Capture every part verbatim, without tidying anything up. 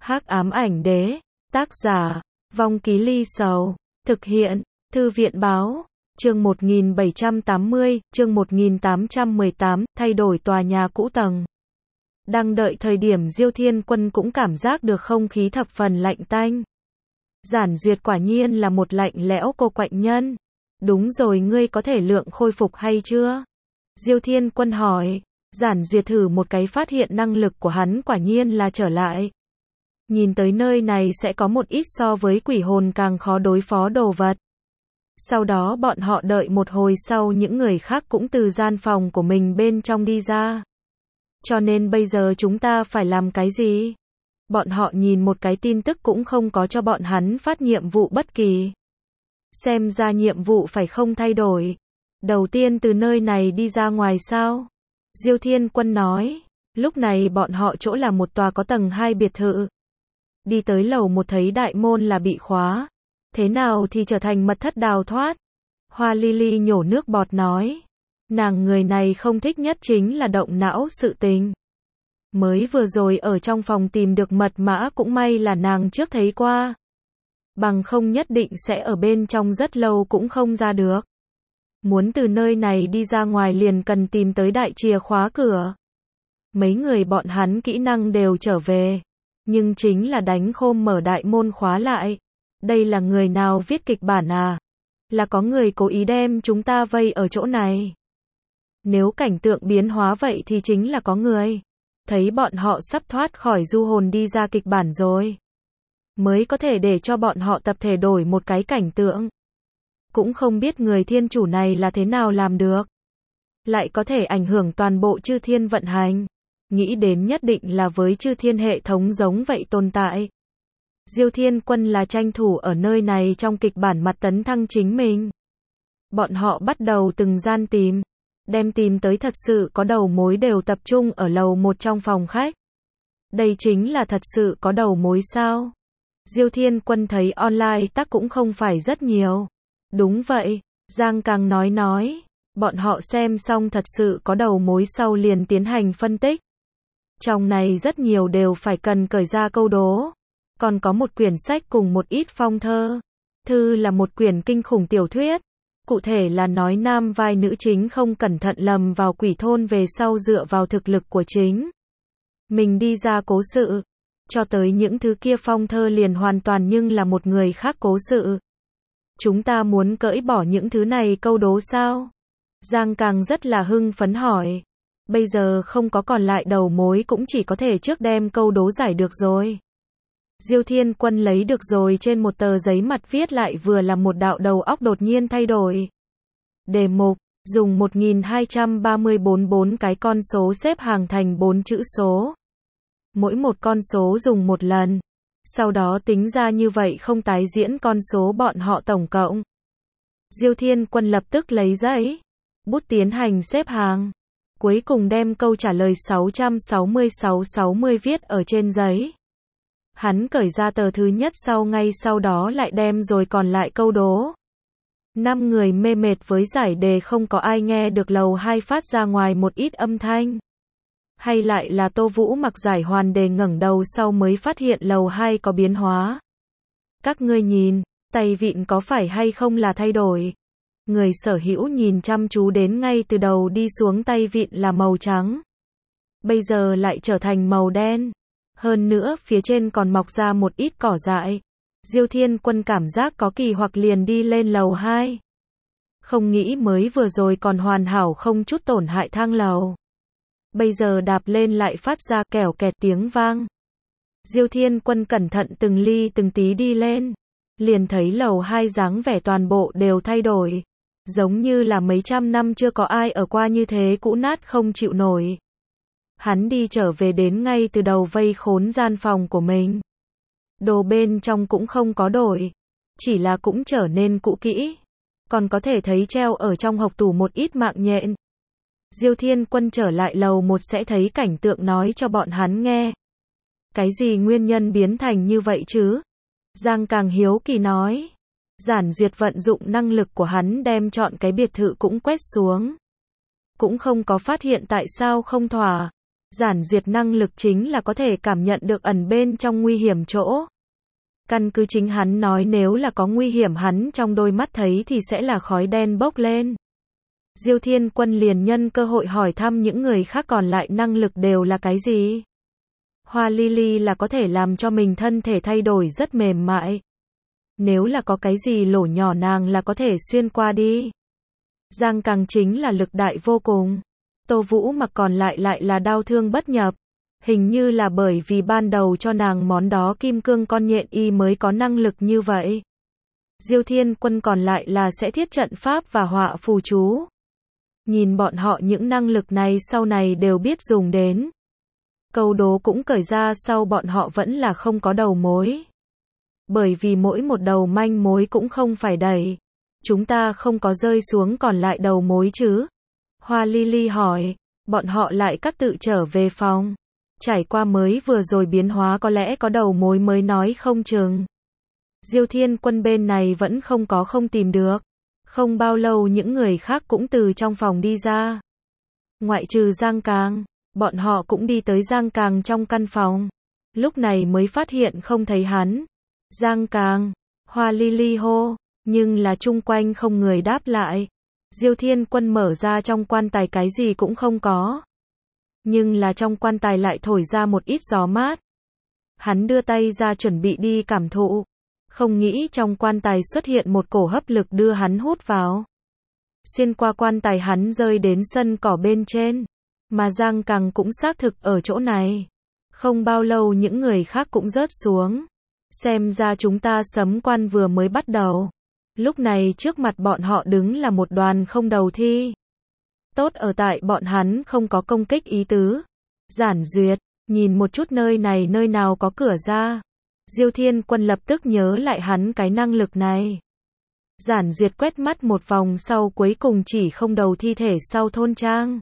Hắc ám ảnh đế, tác giả, Vong Ký Ly Sầu, thực hiện, Thư viện báo, chương một nghìn bảy trăm tám mươi, chương một nghìn tám trăm mười tám, thay đổi tòa nhà cũ tầng. Đang đợi thời điểm Diêu Thiên Quân cũng cảm giác được không khí thập phần lạnh tanh. Giản Duyệt quả nhiên là một lạnh lẽo cô quạnh nhân. Đúng rồi, ngươi có thể lượng khôi phục hay chưa? Diêu Thiên Quân hỏi. Giản Duyệt thử một cái phát hiện năng lực của hắn quả nhiên là trở lại. Nhìn tới nơi này sẽ có một ít so với quỷ hồn càng khó đối phó đồ vật. Sau đó bọn họ đợi một hồi sau những người khác cũng từ gian phòng của mình bên trong đi ra. Cho nên bây giờ chúng ta phải làm cái gì? Bọn họ nhìn một cái tin tức cũng không có cho bọn hắn phát nhiệm vụ bất kỳ. Xem ra nhiệm vụ phải không thay đổi. Đầu tiên từ nơi này đi ra ngoài sao? Diêu Thiên Quân nói. Lúc này bọn họ chỗ là một tòa có tầng hai biệt thự. Đi tới lầu một thấy đại môn là bị khóa. Thế nào thì trở thành mật thất đào thoát. Hoa Lily nhổ nước bọt nói. Nàng người này không thích nhất chính là động não sự tình. Mới vừa rồi ở trong phòng tìm được mật mã cũng may là nàng trước thấy qua. Bằng không nhất định sẽ ở bên trong rất lâu cũng không ra được. Muốn từ nơi này đi ra ngoài liền cần tìm tới đại chìa khóa cửa. Mấy người bọn hắn kỹ năng đều trở về. Nhưng chính là đánh khôm mở đại môn khóa lại. Đây là người nào viết kịch bản à? Là có người cố ý đem chúng ta vây ở chỗ này. Nếu cảnh tượng biến hóa vậy thì chính là có người. Thấy bọn họ sắp thoát khỏi du hồn đi ra kịch bản rồi. Mới có thể để cho bọn họ tập thể đổi một cái cảnh tượng. Cũng không biết người thiên chủ này là thế nào làm được. Lại có thể ảnh hưởng toàn bộ chư thiên vận hành. Nghĩ đến nhất định là với chư thiên hệ thống giống vậy tồn tại. Diêu Thiên Quân là tranh thủ ở nơi này trong kịch bản mặt tấn thăng chính mình. Bọn họ bắt đầu từng gian tìm. Đem tìm tới thật sự có đầu mối đều tập trung ở lầu một trong phòng khách. Đây chính là thật sự có đầu mối sao? Diêu Thiên Quân thấy online tác cũng không phải rất nhiều. Đúng vậy, Giang Càng nói nói. Bọn họ xem xong thật sự có đầu mối sau liền tiến hành phân tích. Trong này rất nhiều đều phải cần cởi ra câu đố. Còn có một quyển sách cùng một ít phong thơ. Thư là một quyển kinh khủng tiểu thuyết. Cụ thể là nói nam vai nữ chính không cẩn thận lầm vào quỷ thôn về sau dựa vào thực lực của chính mình đi ra cố sự. Cho tới những thứ kia phong thơ liền hoàn toàn nhưng là một người khác cố sự. Chúng ta muốn cởi bỏ những thứ này câu đố sao? Giang Càng rất là hưng phấn hỏi. Bây giờ không có còn lại đầu mối cũng chỉ có thể trước đem câu đố giải được rồi. Diêu Thiên Quân lấy được rồi trên một tờ giấy mặt viết lại vừa là một đạo đầu óc đột nhiên thay đổi. Đề mục, dùng một nghìn hai trăm ba mươi bốn bốn cái con số xếp hàng thành bốn chữ số. Mỗi một con số dùng một lần. Sau đó tính ra như vậy không tái diễn con số bọn họ tổng cộng. Diêu Thiên Quân lập tức lấy giấy, bút tiến hành xếp hàng. Cuối cùng đem câu trả lời sáu trăm sáu mươi sáu sáu mươi viết ở trên giấy. Hắn cởi ra tờ thứ nhất sau ngay sau đó lại đem rồi còn lại câu đố. Năm người mê mệt với giải đề không có ai nghe được lầu hai phát ra ngoài một ít âm thanh. Hay lại là Tô Vũ mặc giải hoàn đề ngẩng đầu sau mới phát hiện lầu hai có biến hóa. Các ngươi nhìn, tay vịn có phải hay không là thay đổi. Người sở hữu nhìn chăm chú đến ngay từ đầu đi xuống tay vịn là màu trắng. Bây giờ lại trở thành màu đen. Hơn nữa phía trên còn mọc ra một ít cỏ dại. Diêu Thiên Quân cảm giác có kỳ hoặc liền đi lên lầu hai. Không nghĩ mới vừa rồi còn hoàn hảo không chút tổn hại thang lầu. Bây giờ đạp lên lại phát ra kẻo kẹt tiếng vang. Diêu Thiên Quân cẩn thận từng ly từng tí đi lên. Liền thấy lầu hai dáng vẻ toàn bộ đều thay đổi. Giống như là mấy trăm năm chưa có ai ở qua như thế cũ nát không chịu nổi. Hắn đi trở về đến ngay từ đầu vây khốn gian phòng của mình. Đồ bên trong cũng không có đổi. Chỉ là cũng trở nên cũ kỹ. Còn có thể thấy treo ở trong hộc tủ một ít mạng nhện. Diêu Thiên Quân trở lại lầu một sẽ thấy cảnh tượng nói cho bọn hắn nghe. Cái gì nguyên nhân biến thành như vậy chứ? Giang Càng hiếu kỳ nói. Giản Duyệt vận dụng năng lực của hắn đem chọn cái biệt thự cũng quét xuống. Cũng không có phát hiện tại sao không thỏa. Giản Duyệt năng lực chính là có thể cảm nhận được ẩn bên trong nguy hiểm chỗ. Căn cứ chính hắn nói nếu là có nguy hiểm hắn trong đôi mắt thấy thì sẽ là khói đen bốc lên. Diêu Thiên Quân liền nhân cơ hội hỏi thăm những người khác còn lại năng lực đều là cái gì. Hoa Lily là có thể làm cho mình thân thể thay đổi rất mềm mại. Nếu là có cái gì lỗ nhỏ nàng là có thể xuyên qua đi. Giang Càng chính là lực đại vô cùng. Tô Vũ Mặc còn lại lại là đau thương bất nhập. Hình như là bởi vì ban đầu cho nàng món đó kim cương con nhện y mới có năng lực như vậy. Diêu Thiên Quân còn lại là sẽ thiết trận pháp và họa phù chú. Nhìn bọn họ những năng lực này sau này đều biết dùng đến. Câu đố cũng cởi ra sau bọn họ vẫn là không có đầu mối. Bởi vì mỗi một đầu manh mối cũng không phải đẩy. Chúng ta không có rơi xuống còn lại đầu mối chứ? Hoa Lily hỏi, bọn họ lại cắt tự trở về phòng. Trải qua mới vừa rồi biến hóa có lẽ có đầu mối mới nói không chừng. Diêu Thiên Quân bên này vẫn không có không tìm được. Không bao lâu những người khác cũng từ trong phòng đi ra. Ngoại trừ Giang Càng, bọn họ cũng đi tới Giang Càng trong căn phòng. Lúc này mới phát hiện không thấy hắn. Giang Càng, Hoa Lily hô, nhưng là chung quanh không người đáp lại. Diêu Thiên Quân mở ra trong quan tài cái gì cũng không có. Nhưng là trong quan tài lại thổi ra một ít gió mát. Hắn đưa tay ra chuẩn bị đi cảm thụ. Không nghĩ trong quan tài xuất hiện một cổ hấp lực đưa hắn hút vào. Xuyên qua quan tài hắn rơi đến sân cỏ bên trên. Mà Giang Càng cũng xác thực ở chỗ này. Không bao lâu những người khác cũng rớt xuống. Xem ra chúng ta sấm quan vừa mới bắt đầu. Lúc này trước mặt bọn họ đứng là một đoàn không đầu thi. Tốt ở tại bọn hắn không có công kích ý tứ. Giản Duyệt, nhìn một chút nơi này nơi nào có cửa ra. Diêu Thiên Quân lập tức nhớ lại hắn cái năng lực này. Giản Duyệt quét mắt một vòng sau cuối cùng chỉ không đầu thi thể sau thôn trang.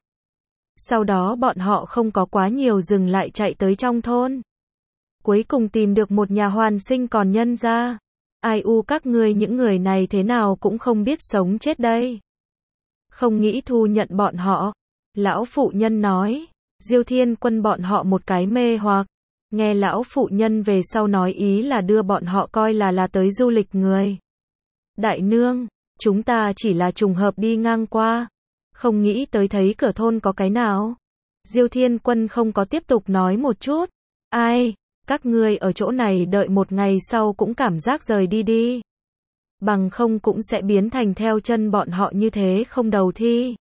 Sau đó bọn họ không có quá nhiều dừng lại chạy tới trong thôn. Cuối cùng tìm được một nhà hoàn sinh còn nhân ra. Ai u các ngươi những người này thế nào cũng không biết sống chết đây. Không nghĩ thu nhận bọn họ. Lão phụ nhân nói. Diêu Thiên Quân bọn họ một cái mê hoặc. Nghe lão phụ nhân về sau nói ý là đưa bọn họ coi là là tới du lịch người. Đại nương, chúng ta chỉ là trùng hợp đi ngang qua. Không nghĩ tới thấy cửa thôn có cái nào. Diêu Thiên Quân không có tiếp tục nói một chút. Ai, các ngươi ở chỗ này đợi một ngày sau cũng cảm giác rời đi đi. Bằng không cũng sẽ biến thành theo chân bọn họ như thế không đầu thi.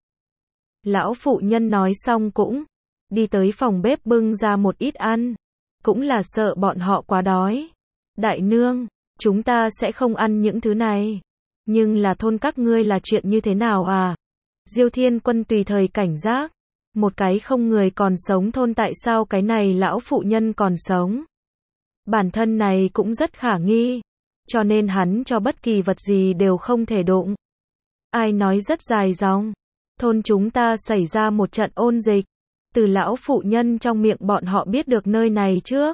Lão phụ nhân nói xong cũng đi tới phòng bếp bưng ra một ít ăn. Cũng là sợ bọn họ quá đói. Đại nương, chúng ta sẽ không ăn những thứ này. Nhưng là thôn các ngươi là chuyện như thế nào à? Diêu Thiên Quân tùy thời cảnh giác. Một cái không người còn sống thôn tại sao cái này lão phụ nhân còn sống? Bản thân này cũng rất khả nghi. Cho nên hắn cho bất kỳ vật gì đều không thể đụng. Ai nói rất dài dòng. Thôn chúng ta xảy ra một trận ôn dịch. Từ lão phụ nhân trong miệng bọn họ biết được nơi này trước.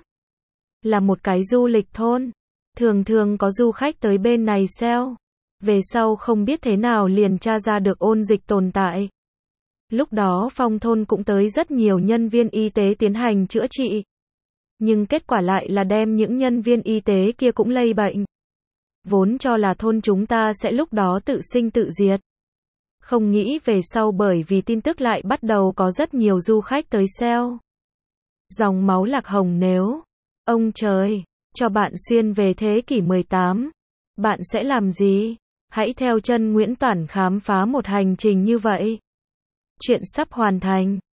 Là một cái du lịch thôn. Thường thường có du khách tới bên này xeo. Về sau không biết thế nào liền tra ra được ôn dịch tồn tại. Lúc đó phong thôn cũng tới rất nhiều nhân viên y tế tiến hành chữa trị. Nhưng kết quả lại là đem những nhân viên y tế kia cũng lây bệnh. Vốn cho là thôn chúng ta sẽ lúc đó tự sinh tự diệt. Không nghĩ về sau bởi vì tin tức lại bắt đầu có rất nhiều du khách tới xeo. Dòng máu lạc hồng nếu. Ông trời, cho bạn xuyên về thế kỷ mười tám. Bạn sẽ làm gì? Hãy theo chân Nguyễn Toản khám phá một hành trình như vậy. Chuyện sắp hoàn thành.